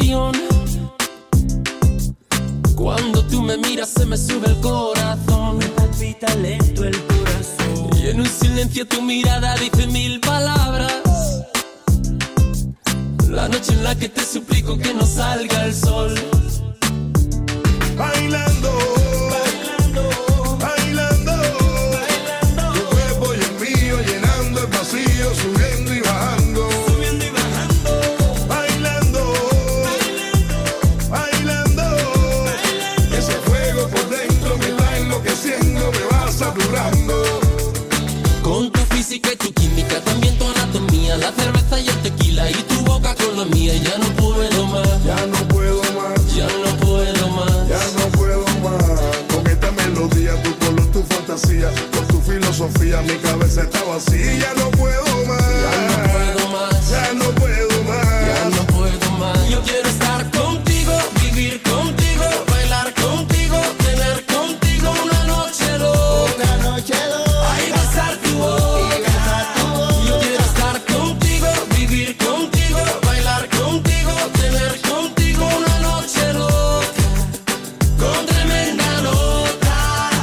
dimensión. Cuando tú me miras se me sube el corazón. Me palpita lento el corazón. Y en un silencio tu mirada dice 1000 palabras. La noche en la que te suplico que no salga el sol. Bailando, bailando, bailando, bailando. Tu cuerpo y el mío llenando el vacío, subiendo y bajando, subiendo y bajando. Bailando, bailando, bailando, bailando. Ese fuego por dentro me está enloqueciendo, me va saturando. Con tu física y tu química, también tu anatomía, la cerveza y el tequila y tu boca con la mía. Ya no puedo más, ya no puedo más, ya no puedo más, ya no puedo más. Con esta melodía, tu color, tu fantasía, con tu filosofía, mi cabeza está vacía. Ya no puedo más, ya no puedo más, ya no puedo más, ya no puedo más. Yo quiero estar contigo, vivir contigo, bailar contigo, tener contigo una noche loca. Una noche loca. Ay, besar tu boca. Yo quiero estar contigo, vivir contigo, bailar contigo, tener contigo una noche loca, con tremenda nota.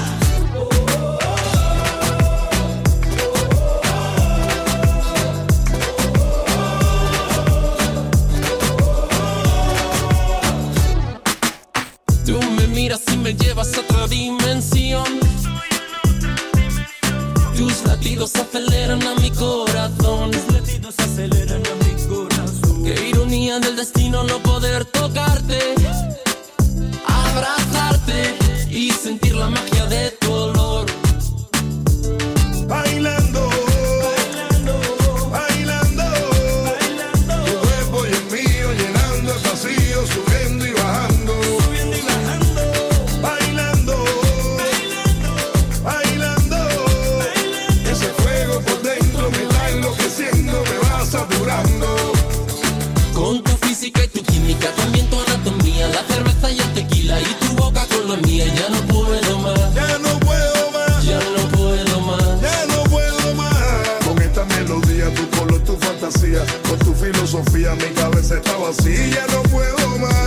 Tú me miras y me llevas a otra dimensión. Tus latidos aceleran a mi corazón. Tus latidos aceleran a mi corazón. Qué ironía del destino no poder tocarte, abrazarte y sentir la magia de tu olor. bailando, bailando, bailando, bailando. Tu cuerpo y el mío llenando el vacío, subiendo y bajando, Subiendo y bajando. bailando, bailando, bailando, bailando. Ese fuego por dentro me está enloqueciendo, me va saturando. Con tu física y tu química, también tu anatomía, la cerveza y el tequila y tu boca con la mía. Ya no puedo más, Ya no puedo más, ya no puedo más. ya no puedo más. Con esta melodía, tu color, tu fantasía, con tu filosofía, mi cabeza está vacía. Ya no puedo más.